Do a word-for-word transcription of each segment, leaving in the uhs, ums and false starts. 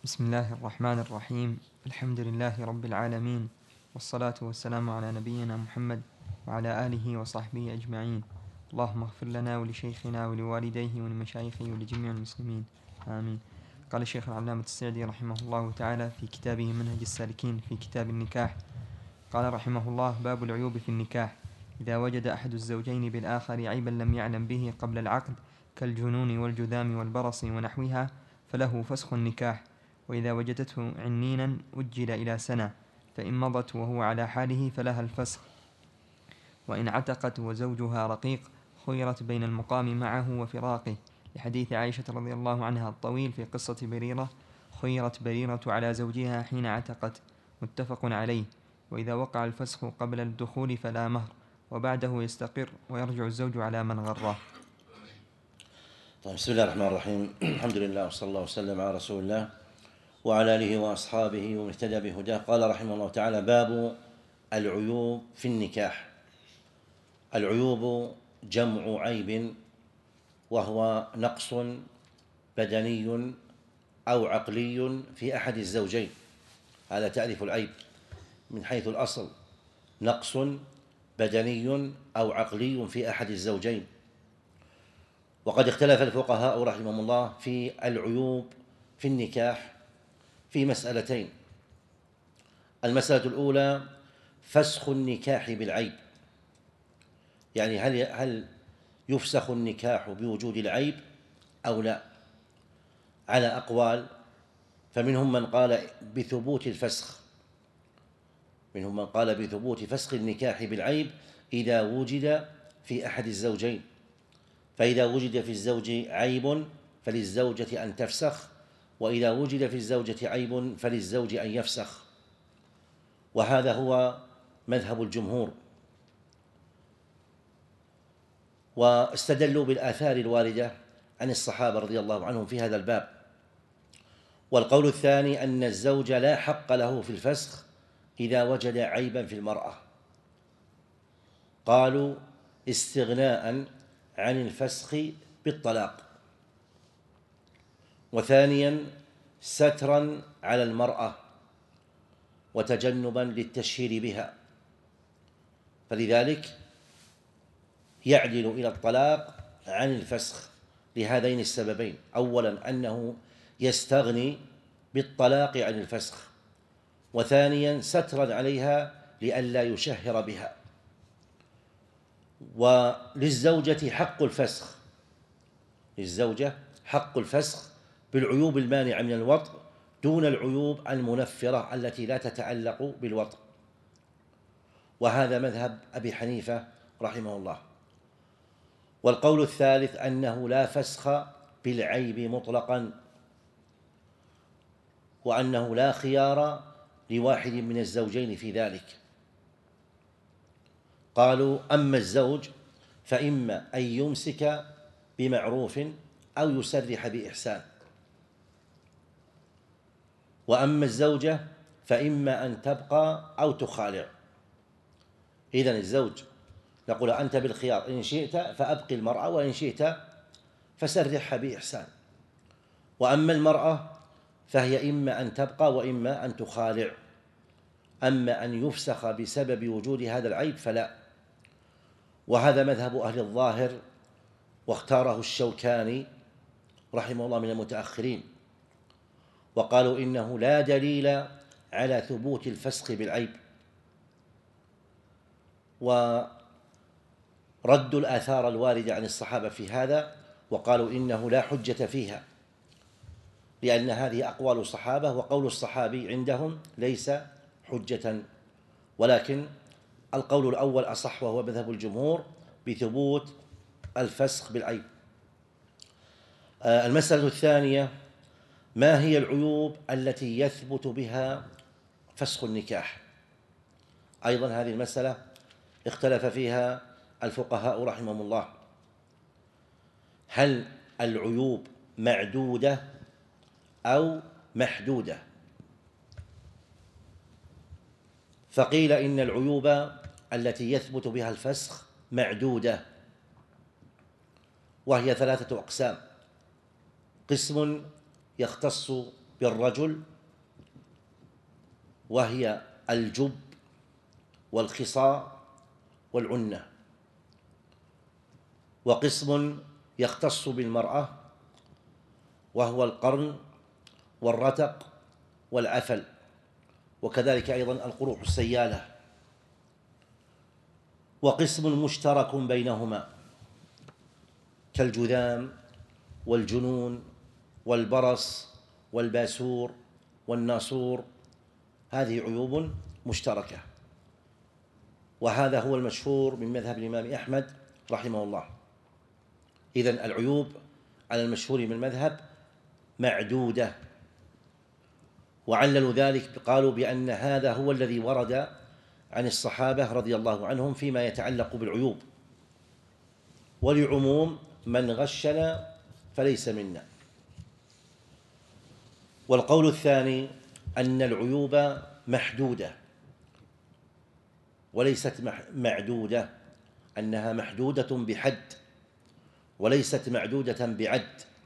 بسم الله الرحمن الرحيم. الحمد لله رب العالمين، والصلاة والسلام على نبينا محمد وعلى آله وصحبه أجمعين. اللهم اغفر لنا ولشيخنا ولوالديه ولمشايخه ولجميع المسلمين، آمين. قال الشيخ العلامة السعدي رحمه الله تعالى في كتابه منهج السالكين في كتاب النكاح، قال رحمه الله: باب العيوب في النكاح. إذا وجد أحد الزوجين بالآخر عيبا لم يعلم به قبل العقد كالجنون والجذام والبرص ونحوها فله فسخ النكاح، وإذا وجدته عنينا أجل إلى سنة، فإن مضت وهو على حاله فلها الفسخ. وإن عتقت وزوجها رقيق خيرت بين المقام معه وفراقه، لحديث عائشة رضي الله عنها الطويل في قصة بريرة: خيرت بريرة على زوجها حين عتقت، متفق عليه. وإذا وقع الفسخ قبل الدخول فلا مهر، وبعده يستقر ويرجع الزوج على من غره. طيب، بسم الله الرحمن الرحيم. الحمد لله وصلى الله وسلم على رسول الله وعلى آله وأصحابه ومن اهتدى بهداه. قال رحمه الله تعالى: باب العيوب في النكاح. العيوب جمع عيب، وهو نقص بدني أو عقلي في أحد الزوجين. هذا تعريف العيب من حيث الأصل: نقص بدني أو عقلي في أحد الزوجين. وقد اختلف الفقهاء رحمهم الله في العيوب في النكاح في مسألتين. المسألة الأولى: فسخ النكاح بالعيب، يعني هل هل يفسخ النكاح بوجود العيب أو لا؟ على أقوال، فمنهم من قال بثبوت الفسخ، منهم من قال بثبوت فسخ النكاح بالعيب إذا وجد في أحد الزوجين، فإذا وجد في الزوج عيب فللزوجة أن تفسخ، وإذا وجد في الزوجة عيب فللزوج أن يفسخ. وهذا هو مذهب الجمهور، واستدلوا بالآثار الواردة عن الصحابة رضي الله عنهم في هذا الباب. والقول الثاني أن الزوج لا حق له في الفسخ إذا وجد عيبا في المرأة، قالوا استغناء عن الفسخ بالطلاق، وثانيا سترا على المرأة وتجنبا للتشهير بها، فلذلك يعدل إلى الطلاق عن الفسخ لهذين السببين: أولا أنه يستغني بالطلاق عن الفسخ، وثانيا سترا عليها لئلا يشهر بها. وللزوجة حق الفسخ، للزوجة حق الفسخ بالعيوب المانعة من الوطء دون العيوب المنفرة التي لا تتعلق بالوطء، وهذا مذهب أبي حنيفة رحمه الله. والقول الثالث أنه لا فسخ بالعيب مطلقا، وأنه لا خيار لواحد من الزوجين في ذلك. قالوا: أما الزوج فإما أن يمسك بمعروف أو يسرح بإحسان، وأما الزوجة فإما أن تبقى أو تخالع. إذن الزوج نقول: أنت بالخيار، إن شئت فأبقي المرأة وإن شئت فسرحها بإحسان. وأما المرأة فهي إما أن تبقى وإما أن تخالع. أما أن يفسخ بسبب وجود هذا العيب فلا. وهذا مذهب أهل الظاهر، واختاره الشوكاني رحمه الله من المتأخرين، وقالوا إنه لا دليل على ثبوت الفسخ بالعيب، وردوا الآثار الواردة عن الصحابة في هذا، وقالوا إنه لا حجة فيها، لأن هذه أقوال الصحابة، وقول الصحابي عندهم ليس حجة. ولكن القول الأول أصح، وهو مذهب الجمهور بثبوت الفسخ بالعيب. المسألة الثانية: ما هي العيوب التي يثبت بها فسخ النكاح؟ أيضا هذه المسألة اختلف فيها الفقهاء رحمهم الله: هل العيوب معدودة أو محدودة؟ فقيل إن العيوب التي يثبت بها الفسخ معدودة، وهي ثلاثة أقسام: قسم يختص بالرجل، وهي الجب والخصاء والعنة. وقسم يختص بالمرأة، وهو القرن والرتق والعفل، وكذلك أيضا القروح السيالة. وقسم مشترك بينهما كالجذام والجنون والبرص والباسور والناصور، هذه عيوب مشتركة. وهذا هو المشهور من مذهب الإمام أحمد رحمه الله. إذن العيوب على المشهور من المذهب معدودة، وعللوا ذلك قالوا بأن هذا هو الذي ورد عن الصحابة رضي الله عنهم فيما يتعلق بالعيوب، ولعموم من غشنا فليس منا. والقول الثاني أن العيوب محدودة وليست معدودة، أنها محدودة بحد وليست معدودة بعد،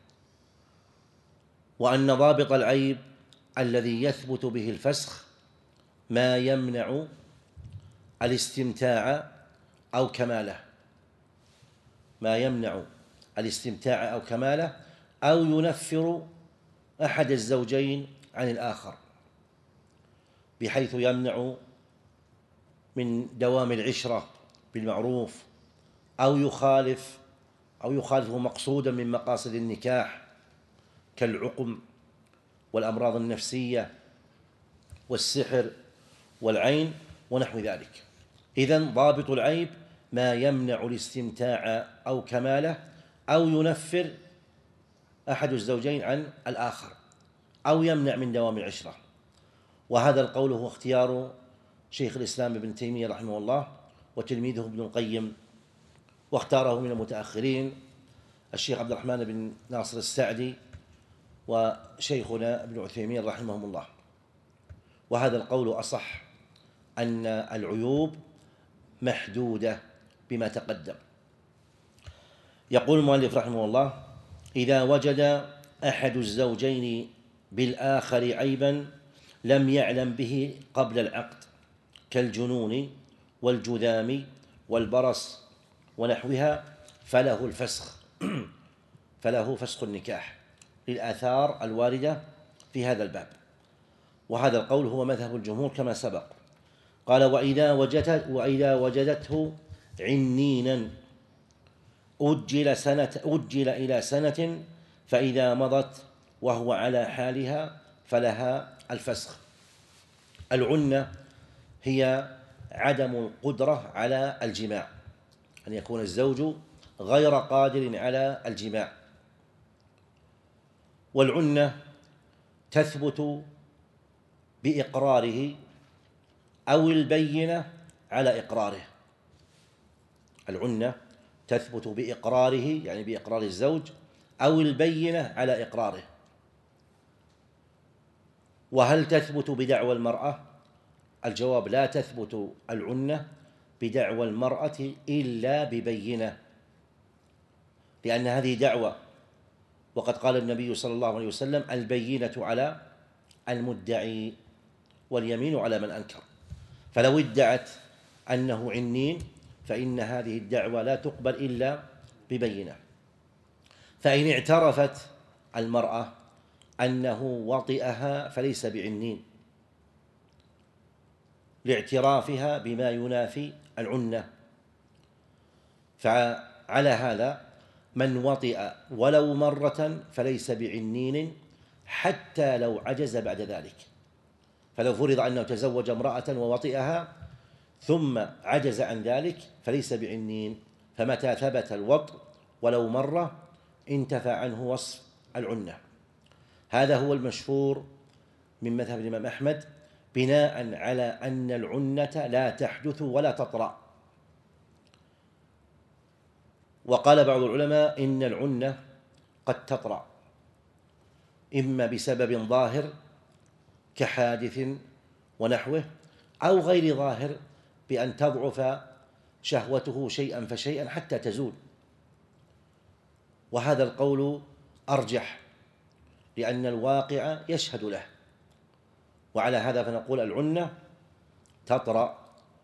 وأن ضابط العيب الذي يثبت به الفسخ ما يمنع الاستمتاع أو كماله، ما يمنع الاستمتاع أو كماله، أو ينفر أحد الزوجين عن الآخر، بحيث يمنع من دوام العشرة بالمعروف، أو يخالف أو يخالف مقصودا من مقاصد النكاح كالعقم والأمراض النفسية والسحر والعين ونحو ذلك. إذن ضابط العيب ما يمنع الاستمتاع أو كماله، أو ينفر أحد الزوجين عن الآخر، أو يمنع من دوام العشرة. وهذا القول هو اختيار شيخ الإسلام ابن تيمية رحمه الله وتلميذه ابن القيم، واختاره من المتأخرين الشيخ عبد الرحمن بن ناصر السعدي وشيخنا ابن عثيمين رحمهم الله. وهذا القول أصح، أن العيوب محدودة بما تقدم. يقول المؤلف رحمه الله: إذا وجد أحد الزوجين بالآخر عيبا لم يعلم به قبل العقد كالجنون والجذام والبرص ونحوها فله الفسخ فله فسخ النكاح للآثار الواردة في هذا الباب. وهذا القول هو مذهب الجمهور كما سبق. قال: وإذا وجدت وإذا وجدته عنينا أجل سنة أجل إلى سنة، فإذا مضت وهو على حالها فلها الفسخ. العنة هي عدم القدرة على الجماع، أن يكون الزوج غير قادر على الجماع. والعنة تثبت بإقراره أو البينة على إقراره. العنة تثبت بإقراره، يعني بإقرار الزوج، أو البينة على إقراره. وهل تثبت بدعوى المرأة؟ الجواب: لا تثبت العنة بدعوى المرأة إلا ببينة، لأن هذه دعوى، وقد قال النبي صلى الله عليه وسلم: البينة على المدعي واليمين على من أنكر. فلو ادعت أنه عنين فإن هذه الدعوى لا تقبل إلا ببينة. فإن اعترفت المرأة أنه وطئها فليس بعنين لاعترافها بما ينافي العنة. فعلى هذا من وطئ ولو مرة فليس بعنين حتى لو عجز بعد ذلك. فلو فرض أنه تزوج امرأة ووطئها ثم عجز عن ذلك فليس بعنين، فمتى ثبت الوطء ولو مرة انتفى عنه وصف العنة. هذا هو المشهور من مذهب الإمام أحمد، بناء على أن العنة لا تحدث ولا تطرأ. وقال بعض العلماء إن العنة قد تطرأ إما بسبب ظاهر كحادث ونحوه، أو غير ظاهر بأن تضعف شهوته شيئا فشيئا حتى تزول. وهذا القول أرجح، لأن الواقع يشهد له. وعلى هذا فنقول العنة تطرأ،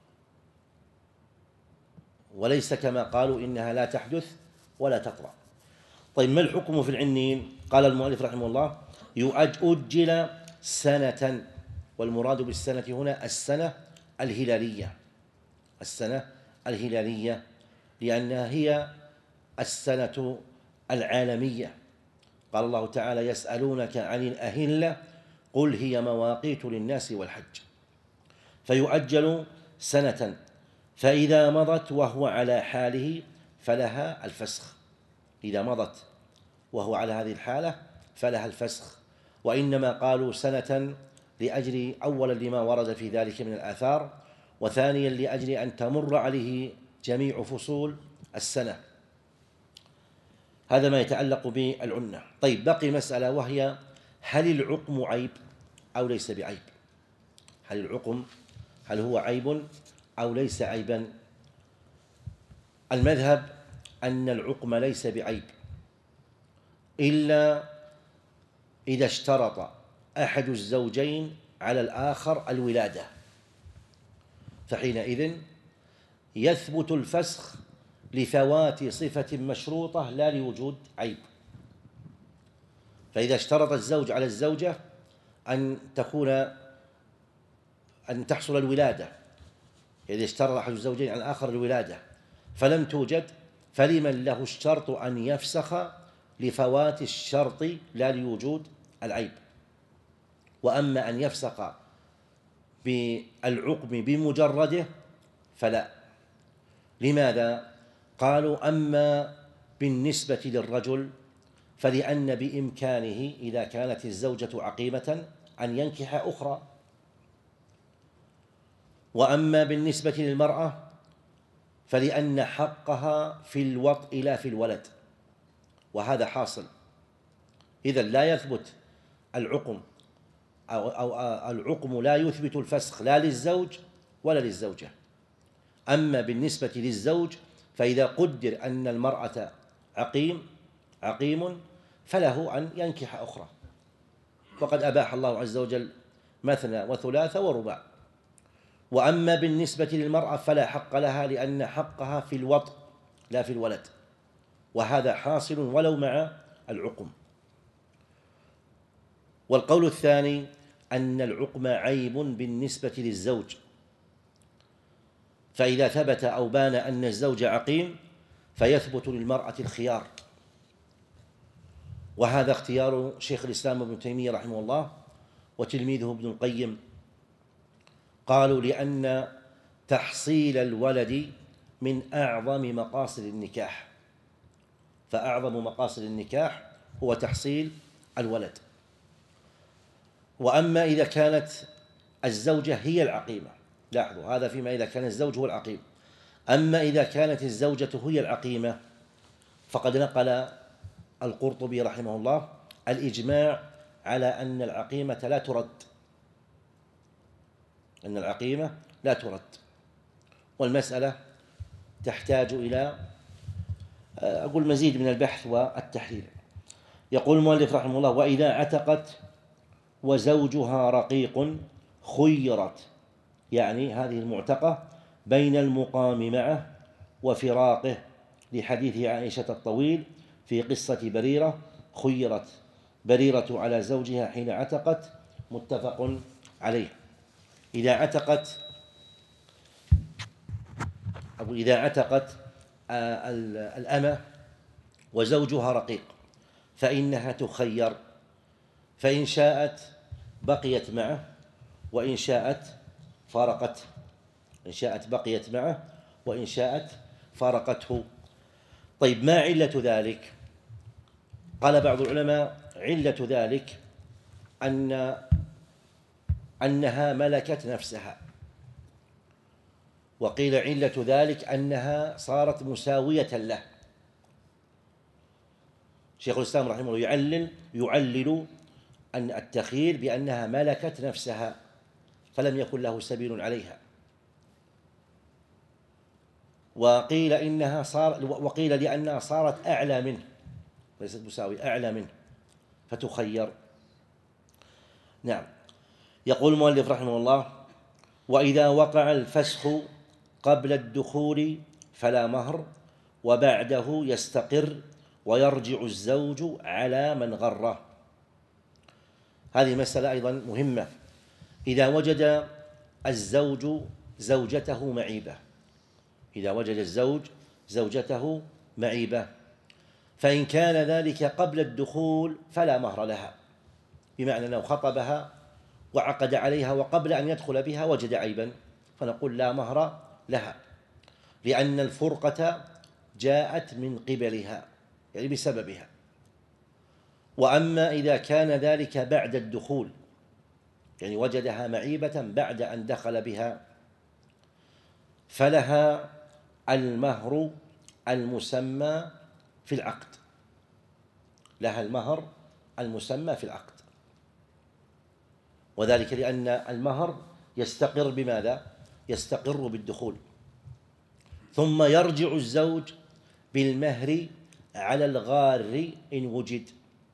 وليس كما قالوا إنها لا تحدث ولا تطرأ. طيب ما الحكم في العنين؟ قال المؤلف رحمه الله: يؤجل سنة، والمراد بالسنة هنا السنة الهلالية، السنة الهلالية لأنها هي السنة العالمية. قال الله تعالى: يسألونك عن الأهلة قل هي مواقيت للناس والحج. فيؤجل سنة، فإذا مضت وهو على حاله فلها الفسخ، إذا مضت وهو على هذه الحالة فلها الفسخ. وإنما قالوا سنة لأجل أولا لما ورد في ذلك من الآثار، وثانيا لأجل أن تمر عليه جميع فصول السنة. هذا ما يتعلق بالعنة. طيب بقي مسألة، وهي هل العقم عيب أو ليس بعيب؟ هل العقم هل هو عيب أو ليس عيبا؟ المذهب أن العقم ليس بعيب إلا إذا اشترط أحد الزوجين على الآخر الولادة، فحينئذ يثبت الفسخ لفوات صفة مشروطة لا لوجود عيب. فإذا اشترط الزوج على الزوجة أن تكون أن تحصل الولادة، إذا اشترط أحد الزوجين على الآخر الولادة فلم توجد، فلمن له الشرط أن يفسخ لفوات الشرط لا لوجود العيب. وأما أن يفسخ بالعقم بمجرده فلا. لماذا؟ قالوا: أما بالنسبة للرجل فلأن بإمكانه إذا كانت الزوجة عقيمة أن ينكح أخرى، وأما بالنسبة للمرأة فلأن حقها في الوطء لا في الولد، وهذا حاصل. إذن لا يثبت العقم أو, أو العقم لا يثبت الفسخ لا للزوج ولا للزوجة. أما بالنسبة للزوج فإذا قدر أن المرأة عقيم عقيم فله أن ينكح أخرى، وقد أباح الله عز وجل مثنى وثلاث ورباع. وأما بالنسبة للمرأة فلا حق لها، لأن حقها في الوطء لا في الولد، وهذا حاصل ولو مع العقم. والقول الثاني أن العقم عيب بالنسبة للزوج، فإذا ثبت أو بان أن الزوج عقيم فيثبت للمرأة الخيار، وهذا اختيار شيخ الإسلام ابن تيمية رحمه الله وتلميذه ابن القيم. قالوا: لأن تحصيل الولد من أعظم مقاصد النكاح، فأعظم مقاصد النكاح هو تحصيل الولد. وأما إذا كانت الزوجة هي العقيمة، لاحظوا هذا فيما إذا كان الزوج هو العقيم. أما إذا كانت الزوجة هي العقيمة فقد نقل القرطبي رحمه الله الإجماع على أن العقيمة لا ترد، أن العقيمة لا ترد. والمسألة تحتاج إلى أقول مزيد من البحث والتحليل. يقول المؤلف رحمه الله: وإذا عتقت وزوجها رقيق خيرت، يعني هذه المعتقة بين المقام معه وفراقه، لحديث عائشة الطويل في قصة بريرة: خيرت بريرة على زوجها حين عتقت، متفق عليه. إذا عتقت أو إذا عتقت الأمة وزوجها رقيق فإنها تخير، فإن شاءت بقيت معه وإن شاءت فارقته، إن شاءت بقيت معه وإن شاءت فارقته. طيب ما علة ذلك؟ قال بعض العلماء: علة ذلك أن أنها ملكت نفسها، وقيل علة ذلك أنها صارت مساوية له. شيخ الإسلام رحمه الله يعلل يعلل أن التخيير بأنها ملكت نفسها فلم يكن له سبيل عليها. وقيل إنها صار وقيل لأنها صارت أعلى منه، ليست مساوية، أعلى منه فتخير. نعم. يقول المؤلف رحمه الله: وإذا وقع الفسخ قبل الدخول فلا مهر، وبعده يستقر ويرجع الزوج على من غره. هذه مسألة أيضا مهمة. إذا وجد الزوج زوجته معيبة إذا وجد الزوج زوجته معيبة فإن كان ذلك قبل الدخول فلا مهر لها، بمعنى أنه خطبها وعقد عليها وقبل أن يدخل بها وجد عيبا، فنقول لا مهر لها، لأن الفرقة جاءت من قبلها، يعني بسببها. وأما إذا كان ذلك بعد الدخول، يعني وجدها معيبة بعد أن دخل بها، فلها المهر المسمى في العقد لها المهر المسمى في العقد وذلك لأن المهر يستقر بماذا؟ يستقر بالدخول، ثم يرجع الزوج بالمهر على الغار إن وجد.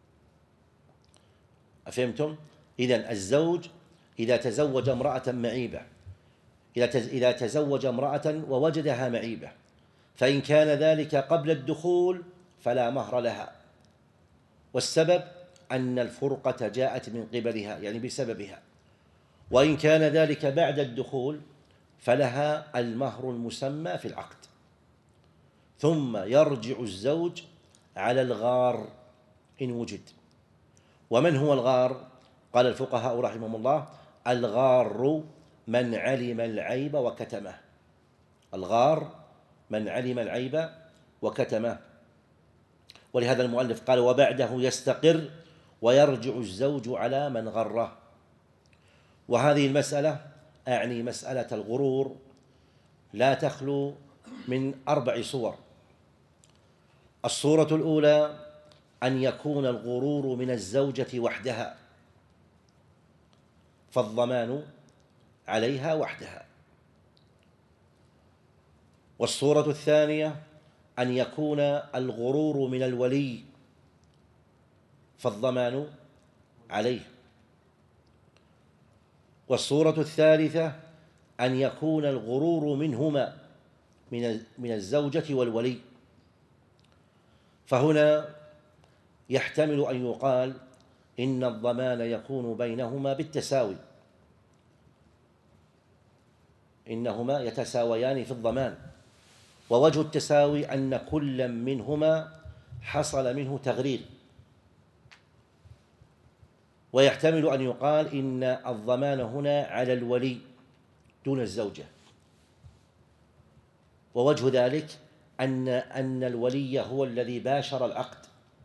أفهمتم؟ إذن الزوج إذا تزوج امرأة معيبة إذا تزوج امرأة ووجدها معيبة، فإن كان ذلك قبل الدخول فلا مهر لها، والسبب أن الفرقة جاءت من قبلها، يعني بسببها. وإن كان ذلك بعد الدخول فلها المهر المسمى في العقد، ثم يرجع الزوج على الغار إن وجد. ومن هو الغار؟ قال الفقهاء رحمهم الله: الغار من علم العيب وكتمه الغار من علم العيب وكتمه ولهذا المؤلف قال: وبعده يستقر ويرجع الزوج على من غره. وهذه المسألة أعني مسألة الغرور لا تخلو من أربع صور. الصورة الأولى أن يكون الغرور من الزوجة وحدها، فالضمان عليها وحدها. والصورة الثانية أن يكون الغرور من الولي، فالضمان عليه. والصورة الثالثة أن يكون الغرور منهما من الزوجة والولي، فهنا يحتمل أن يقال إن الضمان يكون بينهما بالتساوي، إنهما يتساويان في الضمان، ووجه التساوي أن كل منهما حصل منه تغرير. ويحتمل أن يقال إن الضمان هنا على الولي دون الزوجة، ووجه ذلك أن أن الولي هو الذي باشر العقد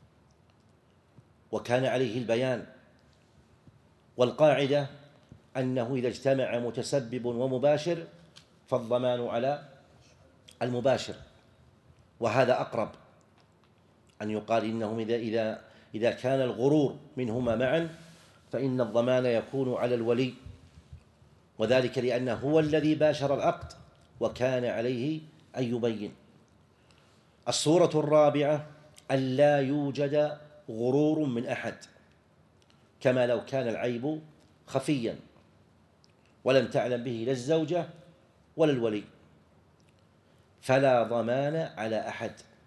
وكان عليه البيان، والقاعدة أنه إذا اجتمع متسبب ومباشر فالضمان على المباشر، وهذا أقرب أن يقال إنهم إذا إذا إذا كان الغرور منهما معا فإن الضمان يكون على الولي، وذلك لأنه هو الذي باشر العقد وكان عليه أن يبين. الصورة الرابعة أن لا يوجد غرور من أحد، كما لو كان العيب خفيا ولم تعلم به لا الزوجة ولا الولي، فلا ضمان على أحد،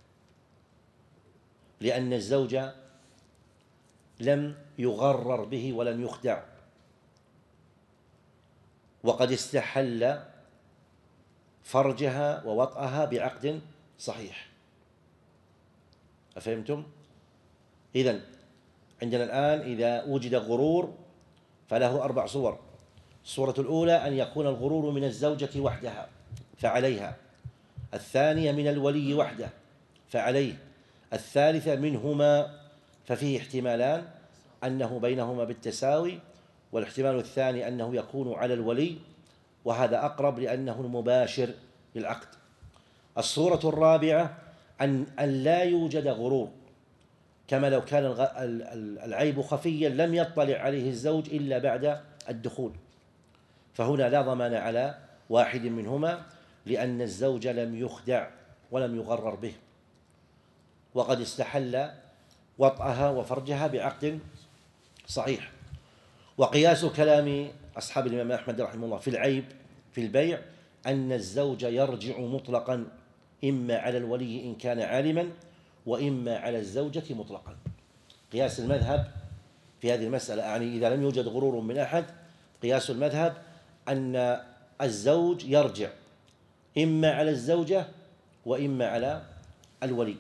لأن الزوج لم يغرر به ولم يخدع، وقد استحل فرجها ووطئها بعقد صحيح. أفهمتم؟ إذن عندنا الآن إذا وجد غرور فله أربع صور. الصورة الأولى أن يكون الغرور من الزوجة وحدها فعليها، الثانية من الولي وحده فعليه، الثالثة منهما ففيه احتمالان أنه بينهما بالتساوي، والاحتمال الثاني أنه يكون على الولي، وهذا أقرب لأنه المباشر للعقد. الصورة الرابعة أن أن لا يوجد غرور، كما لو كان العيب خفيا لم يطلع عليه الزوج إلا بعد الدخول، فهنا لا ضمان على واحد منهما لأن الزوج لم يخدع ولم يغرر به، وقد استحل وطئها وفرجها بعقد صحيح. وقياس كلام أصحاب الإمام أحمد رحمه الله في العيب في البيع أن الزوج يرجع مطلقا إما على الولي إن كان عالما وإما على الزوجة مطلقا. قياس المذهب في هذه المسألة، يعني إذا لم يوجد غرور من أحد، قياس المذهب أن الزوج يرجع إما على الزوجة وإما على الولي،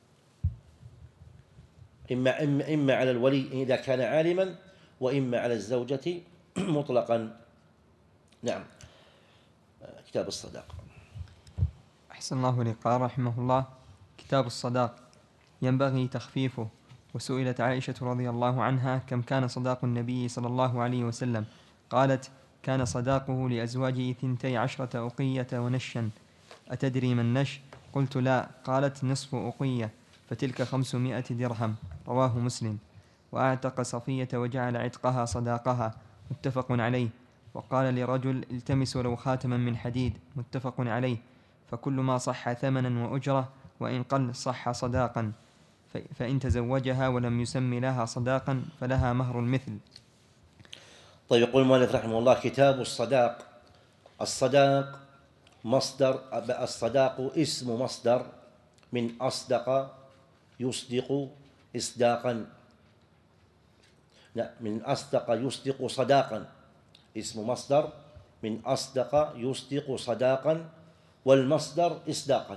إما, إما, إما على الولي إذا كان عالما وإما على الزوجة مطلقا. نعم. كتاب الصداق. أحسن الله إليك. قال رحمه الله: كتاب الصداق ينبغي تخفيفه. وسئلت عائشة رضي الله عنها: كم كان صداق النبي صلى الله عليه وسلم؟ قالت: كان صداقه لأزواجه ثنتي عشرة أقية ونشا. أتدري ما النش؟ قلت: لا. قالت: نصف أقية، فتلك خمسمائة درهم. رواه مسلم. وأعتق صفية وجعل عتقها صداقها. متفق عليه. وقال لرجل: التمس ولو خاتما من حديد. متفق عليه. فكل ما صح ثمنا وأجرة وإن قل صح صداقا، فإن تزوجها ولم يسم لها صداقا فلها مهر المثل. طيب، يقول المؤلف رحمه الله: كتاب الصداق. الصداق مصدر، الصداق اسم مصدر من أصدق يصدق إصداقا، لا، من أصدق يصدق صداقا، اسم مصدر من أصدق يصدق صداقا، والمصدر إصداقا،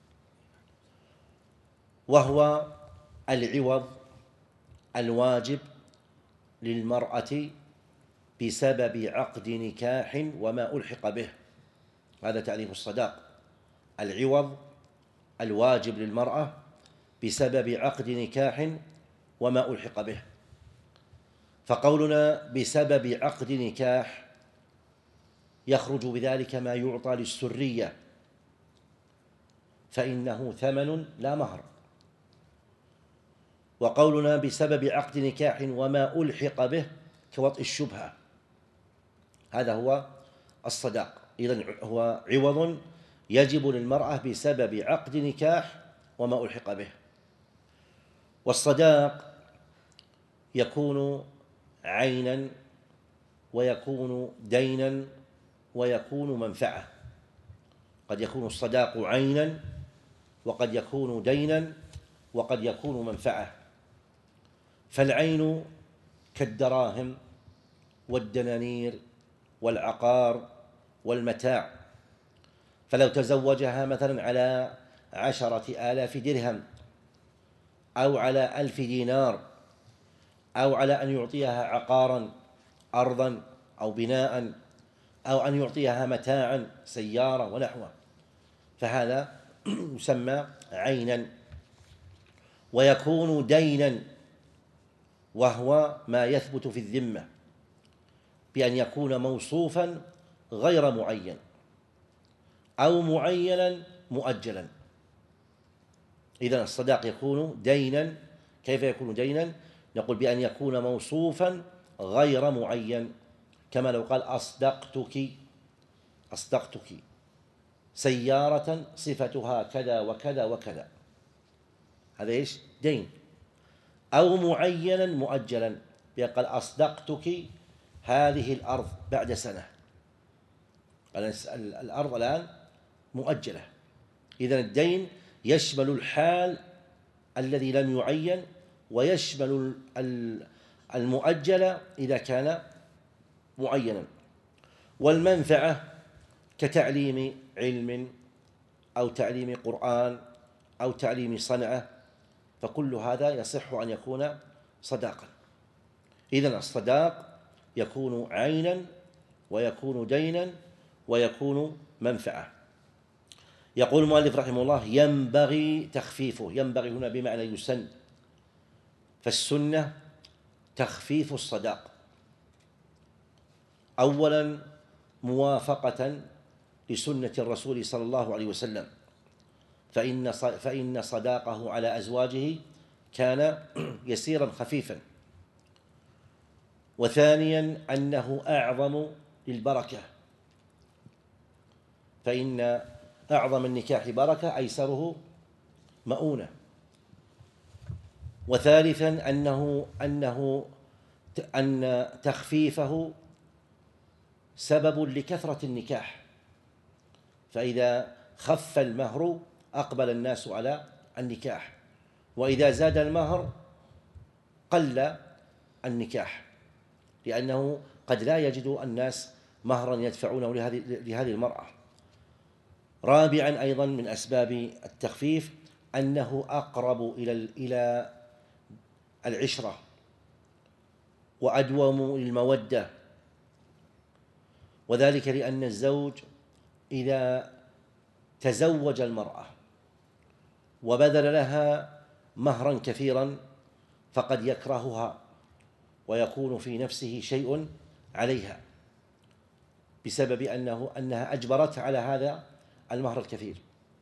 وهو العوض الواجب للمرأة بسبب عقد نكاح وما ألحق به. هذا تعريف الصداق: العوض الواجب للمرأة بسبب عقد نكاح وما ألحق به. فقولنا بسبب عقد نكاح يخرج بذلك ما يعطى للسرية، فإنه ثمن لا مهر. وقولنا بسبب عقد نكاح وما ألحق به كوطئ الشبهة، هذا هو الصداق. إذن هو عوض يجب للمرأة بسبب عقد نكاح وما ألحق به. والصداق يكون عينا ويكون دينا ويكون منفعة. قد يكون الصداق عينا وقد يكون دينا وقد يكون منفعة. فالعين كالدراهم والدنانير والعقار والمتاع، فلو تزوجها مثلا على عشرة آلاف درهم أو على ألف دينار أو على أن يعطيها عقارا أرضا أو بناء أو أن يعطيها متاعا سيارة ونحوه، فهذا يسمى عينا. ويكون دينا وهو ما يثبت في الذمة بأن يكون موصوفا غير معين أو معينا مؤجلا. إذن الصداق يكون دينا. كيف يكون دينا؟ نقول بأن يكون موصوفا غير معين، كما لو قال: أصدقتك أصدقتك سيارة صفتها كذا وكذا وكذا، هذا إيش؟ دين. أو معينا مؤجلا، قال: أصدقتك هذه الأرض بعد سنة. الأرض الآن مؤجلة. إذن الدين يشمل الحال الذي لم يعين ويشمل المؤجل إذا كان معينا. والمنفعة كتعليم علم أو تعليم قرآن أو تعليم صنعة، فكل هذا يصح أن يكون صداقا. إذن الصداق يكون عينا ويكون دينا ويكون منفعة. يقول المؤلف رحمه الله: ينبغي تخفيفه. ينبغي هنا بمعنى يسن، فالسنة تخفيف الصداق، أولا موافقة لسنة الرسول صلى الله عليه وسلم، فإن فإن صداقه على أزواجه كان يسيرا خفيفا. وثانيا أنه أعظم للبركة، فإن أعظم النكاح بركة أيسره مؤونة. وثالثا أنه أنه أن تخفيفه سبب لكثرة النكاح، فإذا خف المهر أقبل الناس على النكاح، وإذا زاد المهر قل النكاح، لأنه قد لا يجد الناس مهرا يدفعونه لهذه لهذه المرأة. رابعا أيضا من أسباب التخفيف أنه أقرب إلى إلى العشرة وأدوم للمودة، وذلك لأن الزوج إذا تزوج المرأة وبذل لها مهرا كثيرا فقد يكرهها ويكون في نفسه شيء عليها بسبب أنه أنها أجبرته على هذا المهر الكثير.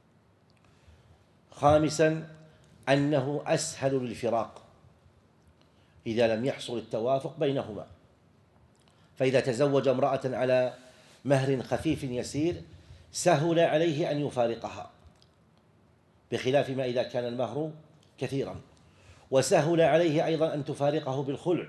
خامسا أنه أسهل للفراق إذا لم يحصل التوافق بينهما، فإذا تزوج امرأة على مهر خفيف يسير سهل عليه أن يفارقها، بخلاف ما إذا كان المهر كثيرا. وسهل عليه أيضا أن تفارقه بالخلع،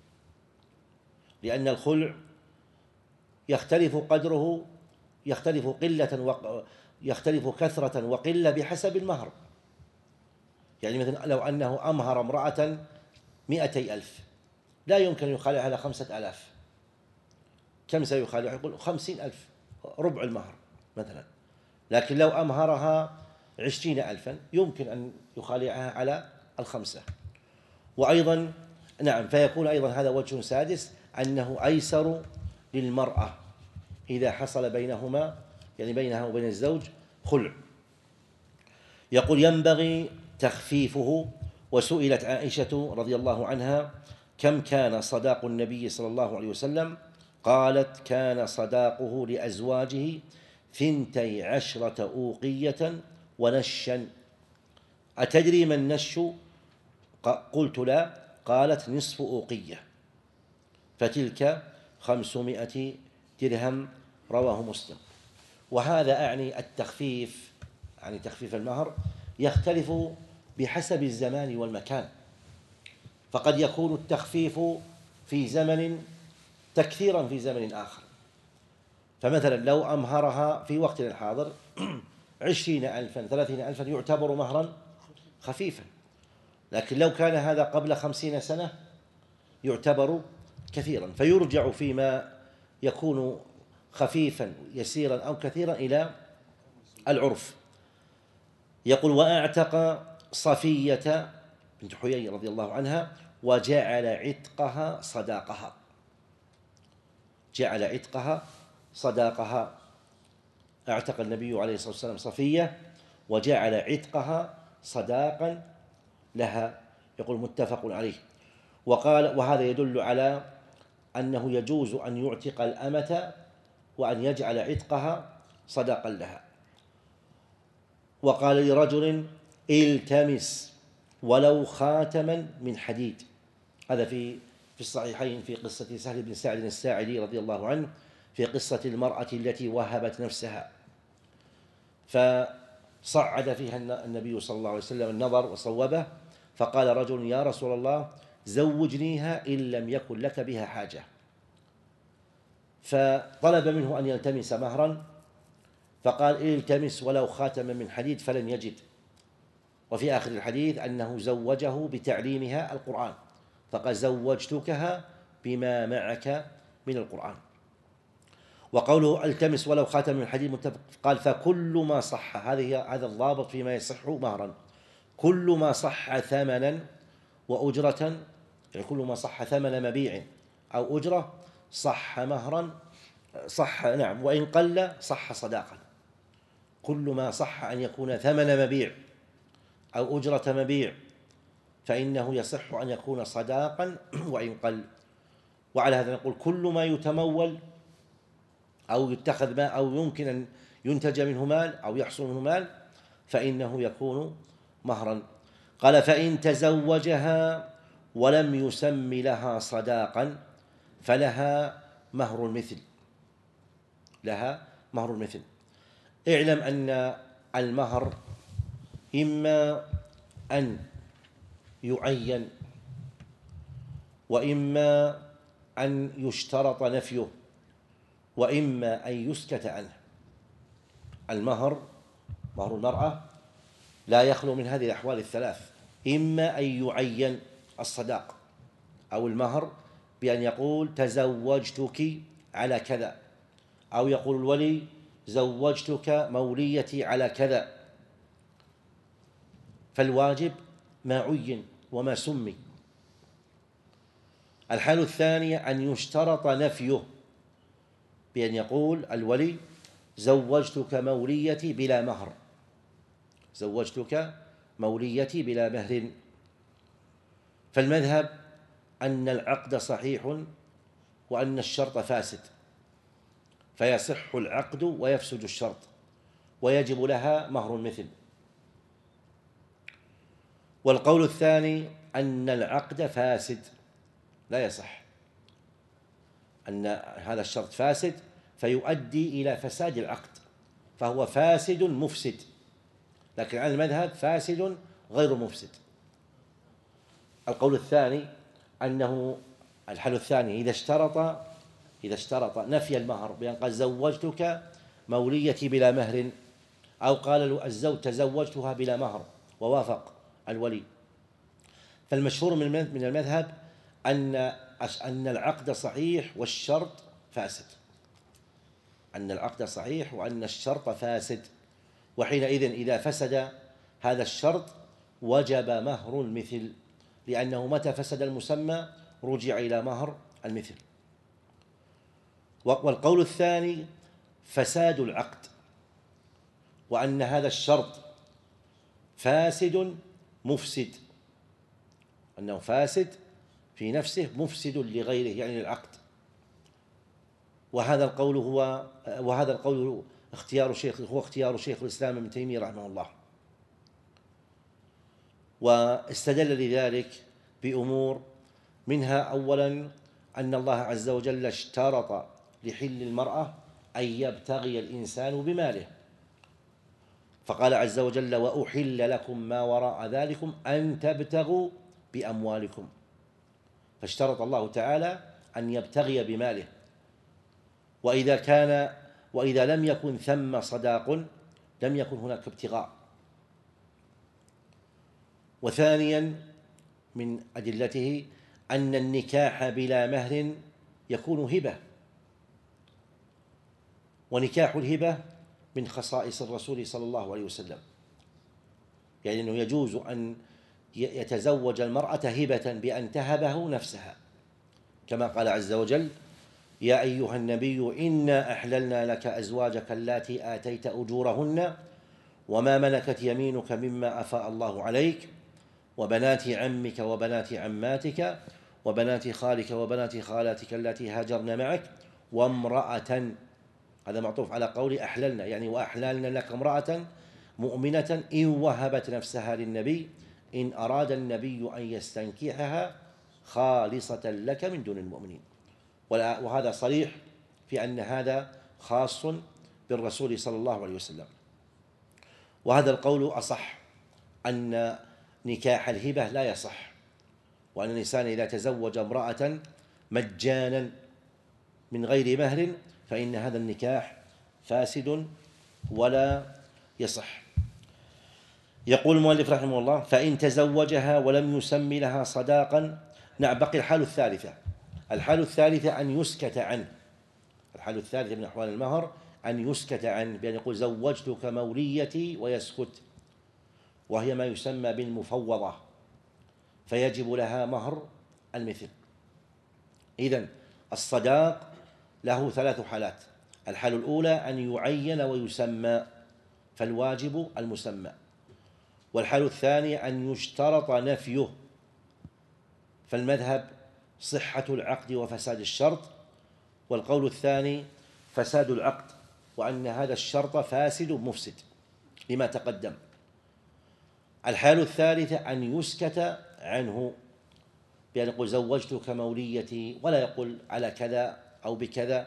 لأن الخلع يختلف قدره، يختلف قلة و يختلف كثرة وقلة بحسب المهر. يعني مثلا لو أنه أمهر امرأة مئتي ألف لا يمكن أن يخالعها على خمسة آلاف، كم سيخالعها؟ يقول خمسين ألف، ربع المهر مثلا. لكن لو أمهرها عشرين ألفا يمكن أن يخالعها على الخمسة. وأيضا نعم، فيكون أيضا هذا وجه سادس أنه أيسر للمرأة إذا حصل بينهما، يعني بينها وبين الزوج، خلع. يقول ينبغي تخفيفه. وسئلت عائشة رضي الله عنها كم كان صداق النبي صلى الله عليه وسلم؟ قالت كان صداقه لأزواجه ثنتي عشرة أوقية ونشا. أتدري ما النش؟ قلت لا. قالت نصف أوقية، فتلك خمسمائة درهم. رواه مسلم. وهذا أعني التخفيف، يعني تخفيف المهر يختلف بحسب الزمان والمكان، فقد يكون التخفيف في زمن تكثيرا في زمن آخر. فمثلا لو أمهرها في وقتنا الحاضر عشرين ألفا ثلاثين ألفا يعتبر مهرا خفيفا، لكن لو كان هذا قبل خمسين سنة يعتبر كثيرا، فيرجع فيما يكون خفيفا يسيرا أو كثيرا إلى العرف. يقول وأعتق صفية بنت حيي رضي الله عنها وجعل عتقها صداقها، جعل عتقها صداقها. اعتق النبي عليه الصلاة والسلام صفية وجعل عتقها صداقا لها. يقول متفق عليه. وقال وهذا يدل على أنه يجوز أن يعتق الأمة وأن يجعل عتقها صداقا لها. وقال لرجل التمس ولو خاتما من حديد، هذا في في الصحيحين في قصة سهل بن سعد الساعدي رضي الله عنه، في قصة المرأة التي وهبت نفسها فصعد فيها النبي صلى الله عليه وسلم النظر وصوبه، فقال رجل يا رسول الله زوجنيها إن لم يكن لك بها حاجة، فطلب منه أن يلتمس مهرا، فقال التمس ولو خاتما من حديد، فلن يجد. وفي آخر الحديث أنه زوجه بتعليمها القرآن، فقال زوجتكها بما معك من القرآن. وقوله التمس ولو خاتم من حديد متفق، قال فكل ما صح، هذه هذا الضابط فيما يصح مهرا، كل ما صح ثمنا وأجرة، يعني كل ما صح ثمن مبيع أو أجرة صح مهرا، صح نعم، وإن قل صح صداقا. كل ما صح أن يكون ثمن مبيع أو أجرة مبيع فإنه يصح أن يكون صداقا وإن قل. وعلى هذا نقول كل ما يتمول أو يتخذ ما أو يمكن أن ينتج منه مال أو يحصل منه مال فإنه يكون مهرا. قال فإن تزوجها ولم يسم لها صداقا فلها مهر المثل، لها مهر المثل. اعلم أن المهر إما أن يعين وإما أن يشترط نفيه، وإما أن يسكت عنه. المهر، مهر المرأة، لا يخلو من هذه الأحوال الثلاث: إما أن يعين الصداق أو المهر بأن يقول تزوجتك على كذا، أو يقول الولي زوجتك موليتي على كذا، فالواجب ما عين وما سمي. الحالة الثانية أن يشترط نفيه بأن يقول الولي زوجتك موليتي بلا مهر، زوجتك موليتي بلا مهر. فالمذهب أن العقد صحيح وأن الشرط فاسد، فيصح العقد ويفسد الشرط، ويجب لها مهر المثل. والقول الثاني أن العقد فاسد لا يصح، أن هذا الشرط فاسد فيؤدي إلى فساد العقد، فهو فاسد مفسد، لكن على المذهب فاسد غير مفسد. القول الثاني أنه الحل الثاني إذا اشترط إذا اشترط نفي المهر بأن قال زوجتك موليتي بلا مهر، أو قال الزوج تزوجتها بلا مهر ووافق الولي، فالمشهور من المذهب أن أن العقد صحيح والشرط فاسد، أن العقد صحيح وأن الشرط فاسد، وحينئذ إذا فسد هذا الشرط وجب مهر المثل، لأنه متى فسد المسمى رجع إلى مهر المثل. والقول الثاني فساد العقد، وأن هذا الشرط فاسد مفسد، أنه فاسد في نفسه مفسد لغيره يعني العقد. وهذا القول هو وهذا القول اختيار شيخ هو اختيار شيخ الإسلام ابن تيمية رحمه الله، واستدل لذلك بأمور، منها أولا أن الله عز وجل اشترط لحل المرأة أن يبتغي الإنسان بماله، فقال عز وجل وأحل لكم ما وراء ذلكم أن تبتغوا بأموالكم، فاشترط الله تعالى أن يبتغي بماله. وإذا كان وإذا لم يكن ثم صداق لم يكن هناك ابتغاء. وثانيا من أدلته أن النكاح بلا مهر يكون هبة، ونكاح الهبة من خصائص الرسول صلى الله عليه وسلم، يعني أنه يجوز أن يتزوج المرأة هبة بأن تهبه نفسها، كما قال عز وجل يا أيها النبي إنا أحللنا لك أزواجك اللاتي آتيت أجورهن وما ملكت يمينك مما أفاء الله عليك وبنات عمك وبنات عماتك وبنات خالك وبنات خالاتك اللاتي هاجرن معك وامرأة، هذا معطوف على قول أحللنا، يعني وأحللنا لك امرأة مؤمنة إن وهبت نفسها للنبي إن أراد النبي أن يستنكحها خالصة لك من دون المؤمنين. وهذا صريح في أن هذا خاص بالرسول صلى الله عليه وسلم. وهذا القول أصح، أن نكاح الهبة لا يصح، وأن الإنسان إذا تزوج امرأة مجانا من غير مهر فإن هذا النكاح فاسد ولا يصح. يقول المؤلف رحمه الله فإن تزوجها ولم يسم لها صداقا. نعم، بقي الحال الثالثة. الحال الثالثة أن يسكت عنه. الحال الثالثة من أحوال المهر أن يسكت عنه بأن يقول زوجتك موليتي ويسكت، وهي ما يسمى بالمفوضة، فيجب لها مهر المثل. إذن الصداق له ثلاث حالات: الحالة الأولى أن يعين ويسمى، فالواجب المسمى. والحالة الثانية أن يشترط نفيه، فالمذهب صحة العقد وفساد الشرط. والقول الثاني فساد العقد، وأن هذا الشرط فاسد مفسد لما تقدم. الحالة الثالثة أن يسكت عنه بأن يقول زوجتك موليتي ولا يقول على كذا أو بكذا،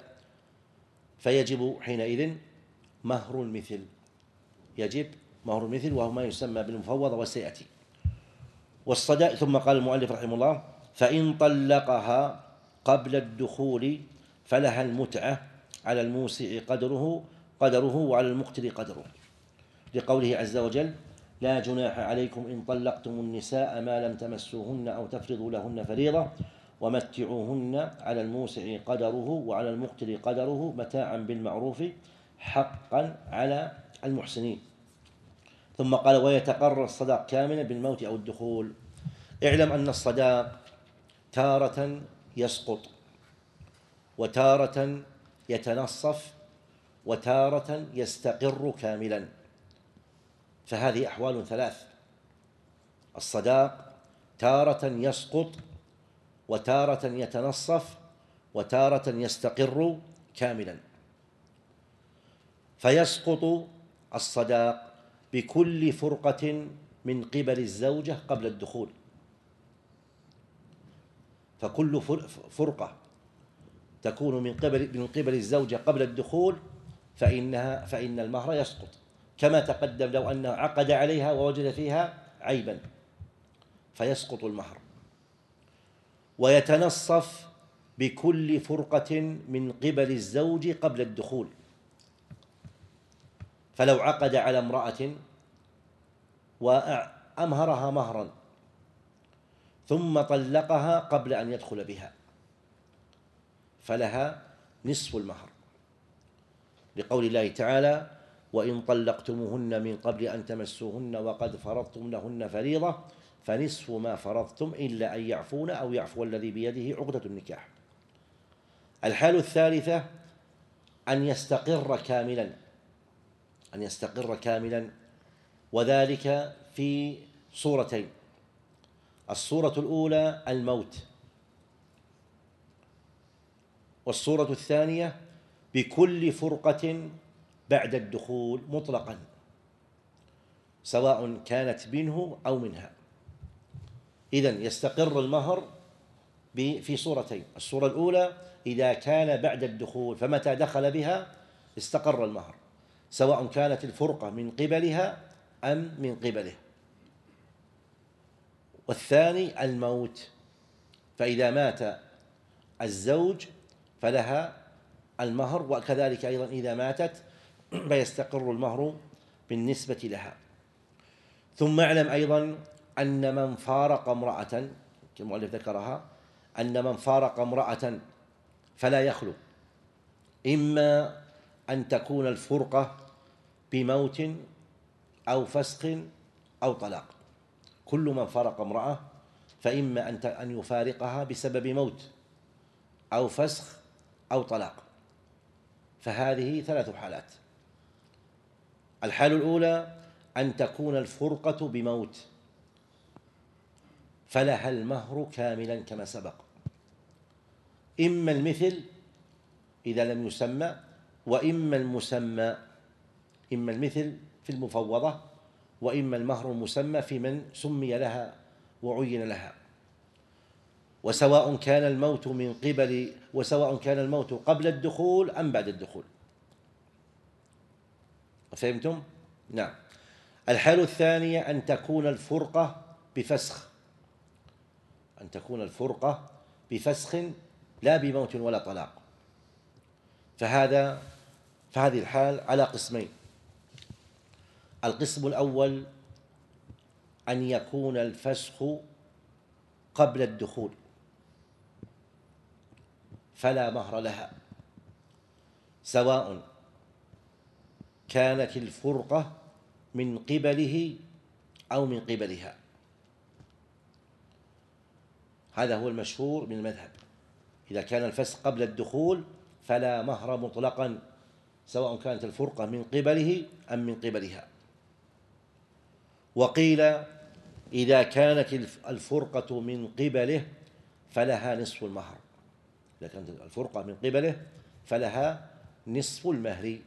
فيجب حينئذ مهر المثل، يجب مهر المثل وهو ما يسمى بالمفوضة وسيأتي. والصداق. ثم قال المؤلف رحمه الله فإن طلقها قبل الدخول فلها المتعة على الموسع قدره قدره وعلى المقتر قدره، لقوله عز وجل: لا جناح عليكم إن طلقتم النساء ما لم تمسوهن أو تفرضوا لهن فريضة ومتعوهن على الموسع قدره وعلى المقتر قدره متاعا بالمعروف حقا على المحسنين. ثم قال: ويتقرر الصداق كاملا بالموت أو الدخول. اعلم أن الصداق تارة يسقط، وتارة يتنصف، وتارة يستقر كاملا، فهذه أحوال ثلاث. الصداق تارة يسقط، وتارة يتنصف، وتارة يستقر كاملا. فيسقط الصداق بكل فرقة من قبل الزوجة قبل الدخول، فكل فرقة تكون من قبل من قبل الزوجة قبل الدخول فإنها فإن المهر يسقط، كما تقدم لو أنه عقد عليها ووجد فيها عيبا فيسقط المهر. ويتنصف بكل فرقة من قبل الزوج قبل الدخول، فلو عقد على امرأة وأمهرها مهرا ثم طلقها قبل أن يدخل بها فلها نصف المهر، لقول الله تعالى: وإن طلقتموهن من قبل أن تمسوهن وقد فرضتم لهن فريضة فنصف ما فرضتم إلا أن يعفون أو يعفو الذي بيده عقدة النكاح. الحالة الثالثة أن يستقر كاملا أن يستقر كاملا وذلك في صورتين: الصورة الأولى الموت، والصورة الثانية بكل فرقة بعد الدخول مطلقا، سواء كانت منه أو منها. إذن يستقر المهر في صورتين: الصورة الأولى إذا كان بعد الدخول فمتى دخل بها استقر المهر، سواء كانت الفرقة من قبلها أم من قبله. والثاني الموت، فإذا مات الزوج فلها المهر، وكذلك أيضا إذا ماتت فيستقر المهر بالنسبة لها. ثم اعلم أيضا أن من فارق امرأة، كما المؤلف ذكرها، أن من فارق امرأة فلا يخلو، إما أن تكون الفرقة بموت أو فسخ أو طلاق. كل من فارق امرأة فإما أن يفارقها بسبب موت أو فسخ أو طلاق، فهذه ثلاث حالات: الحالة الأولى أن تكون الفرقة بموت فلها المهر كاملا كما سبق، إما المثل إذا لم يسمى، وإما المسمى، إما المثل في المفوضة، وإما المهر المسمى في من سمي لها وعين لها، وسواء كان الموت من قبل وسواء كان الموت قبل الدخول أم بعد الدخول. فهمتم؟ نعم. الحالة الثانية أن تكون الفرقة بفسخ، أن تكون الفرقة بفسخ لا بموت ولا طلاق، فهذا فهذه الحال على قسمين: القسم الأول أن يكون الفسخ قبل الدخول فلا مهر لها، سواء كانت الفرقة من قبله أو من قبلها. هذا هو المشهور من المذهب: إذا كان الفسخ قبل الدخول فلا مهر مطلقا، سواء كانت الفرقة من قبله أم من قبلها. وقيل إذا كانت الفرقة من قبله فلها نصف المهر، إذا كانت الفرقة من قبله فلها نصف المهر.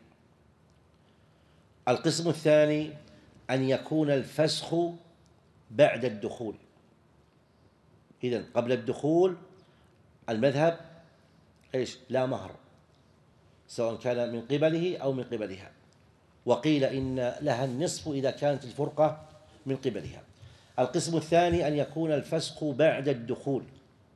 القسم الثاني أن يكون الفسخ بعد الدخول. إذن قبل الدخول المذهب إيش؟ لا مهر، سواء كان من قبله أو من قبلها. وقيل إن لها النصف إذا كانت الفرقة من قبلها. القسم الثاني أن يكون الفسخ بعد الدخول،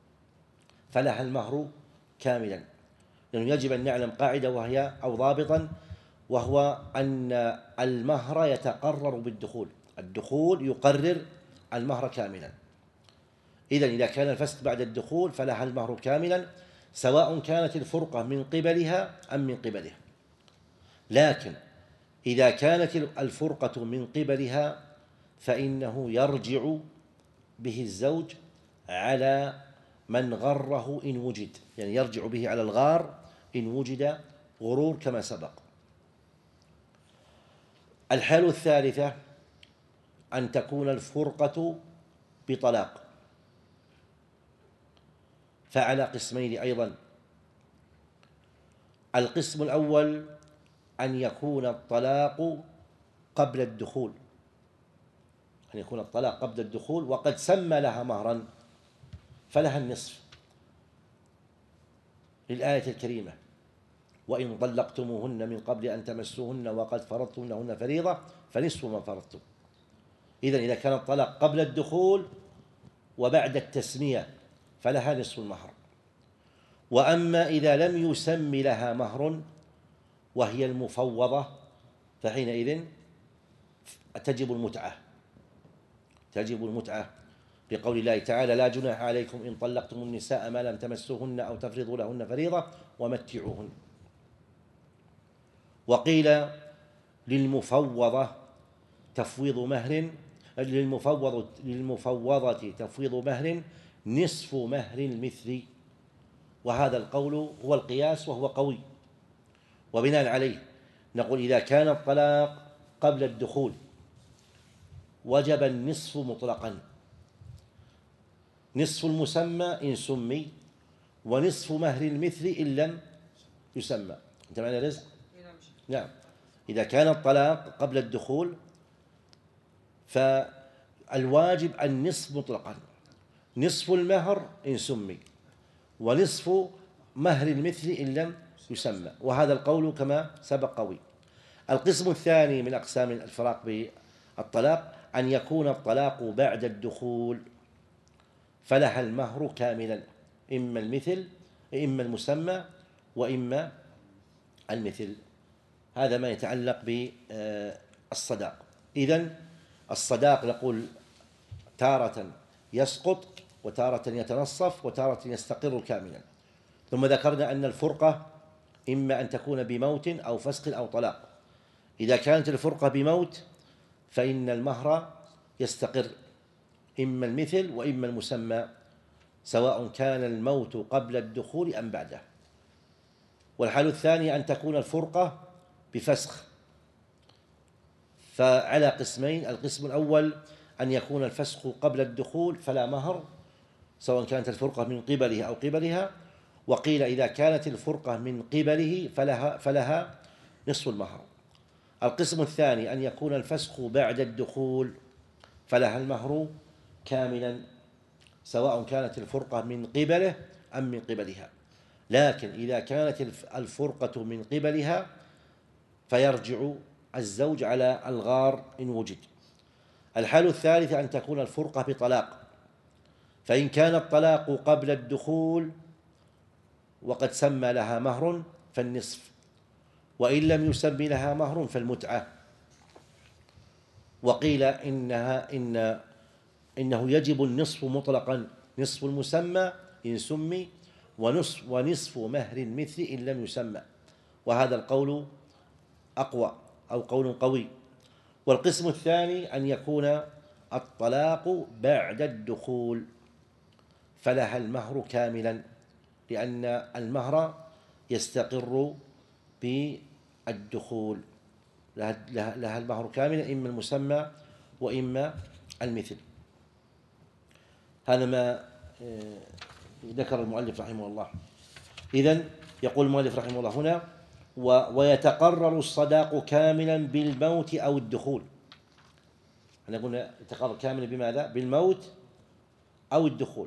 فلها المهر كاملا، لأنه يجب أن نعلم قاعدة وهي أو ضابطا، وهو أن المهر يتقرر بالدخول، الدخول يقرر المهر كاملا. إذن إذا كان الفسق بعد الدخول فلها المهر كاملا، سواء كانت الفرقة من قبلها أم من قبله. لكن إذا كانت الفرقة من قبلها فإنه يرجع به الزوج على من غره إن وجد، يعني يرجع به على الغار إن وجد غرور كما سبق. الحالة الثالثة أن تكون الفرقة بطلاق، فعلى قسمين أيضا. القسم الأول أن يكون الطلاق قبل الدخول، أن يكون الطلاق قبل الدخول وقد سمى لها مهرا، فلها النصف للآية الكريمة: وإن طلقتموهن من قبل أن تمسوهن وقد فرضتم لهن فريضة فنصف ما فرضتم. إذن إذا كان الطلاق قبل الدخول وبعد التسمية فلها نصف المهر. وأما إذا لم يسم لها مهر وهي المفوضة فحينئذ تجب المتعة، تجب المتعة لقول الله تعالى: لا جناح عليكم إن طلقتم النساء ما لم تمسوهن أو تفرضوا لهن فريضة ومتعوهن. وقيل للمفوضة تفويض مهر للمفوضة للمفوضة تفويض مهر نصف مهر المثل، وهذا القول هو القياس وهو قوي. وبناء عليه نقول إذا كان الطلاق قبل الدخول وجب النصف مطلقا، نصف المسمى إن سمي ونصف مهر المثل إن لم يسمى. أنت معنا رزق؟ نعم. إذا كان الطلاق قبل الدخول فالواجب النصف مطلقا، نصف المهر إن سمي ونصف مهر المثل إن لم يسمى، وهذا القول كما سبق قوي. القسم الثاني من أقسام الفراق بالطلاق أن يكون الطلاق بعد الدخول، فلها المهر كاملا، إما المثل إما المسمى وإما المثل. هذا ما يتعلق بالصداق. إذن الصداق نقول تارة يسقط وتارة يتنصف وتارة يستقر كاملا. ثم ذكرنا أن الفرقة إما أن تكون بموت أو فسق أو طلاق. إذا كانت الفرقة بموت فإن المهر يستقر، إما المثل وإما المسمى، سواء كان الموت قبل الدخول أم بعده. والحال الثاني أن تكون الفرقة بفسخ، فعلى قسمين: القسم الأول أن يكون الفسخ قبل الدخول فلا مهر، سواء كانت الفرقة من قبله أو قبلها. وقيل إذا كانت الفرقة من قبله فلها, فلها نصف المهر. القسم الثاني أن يكون الفسخ بعد الدخول فلها المهر كاملا، سواء كانت الفرقة من قبله أم من قبلها. لكن إذا كانت الفرقة من قبلها فيرجع الزوج على الغار إن وجد. الحال الثالث أن تكون الفرقة بطلاق، فإن كان الطلاق قبل الدخول وقد سمى لها مهر فالنصف، وإن لم يسم لها مهر فالمتعة. وقيل إنها إن إنه يجب النصف مطلقا، نصف المسمى إن سمي ونصف, ونصف مهر المثل إن لم يسمى، وهذا القول أقوى أو قول قوي. والقسم الثاني أن يكون الطلاق بعد الدخول فلها المهر كاملا، لأن المهر يستقر بالدخول، لها المهر كاملا إما المسمى وإما المثل. هذا ما ذكر المؤلف رحمه الله. إذن يقول المؤلف رحمه الله هنا: ويتقرر الصداق كاملا بالموت أو الدخول. احنا قلنا يتقرر كاملا بماذا؟ بالموت أو الدخول.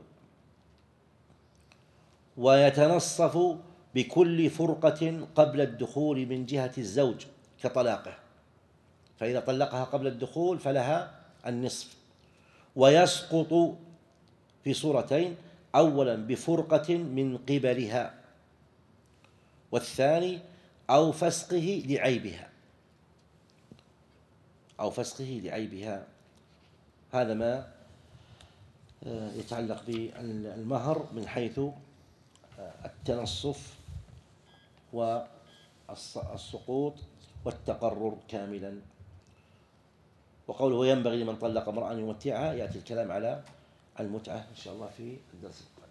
ويتنصف بكل فرقة قبل الدخول من جهة الزوج كطلاقه، فإذا طلقها قبل الدخول فلها النصف. ويسقط في صورتين: أولا بفرقة من قبلها، والثاني أو فسقه لعيبها أو فسقه لعيبها. هذا ما يتعلق بالمهر من حيث التنصف والسقوط والتقرر كاملا. وقوله ينبغي لمن طلق امرأة أن يمتعها، يأتي الكلام على المتعة إن شاء الله في الدرس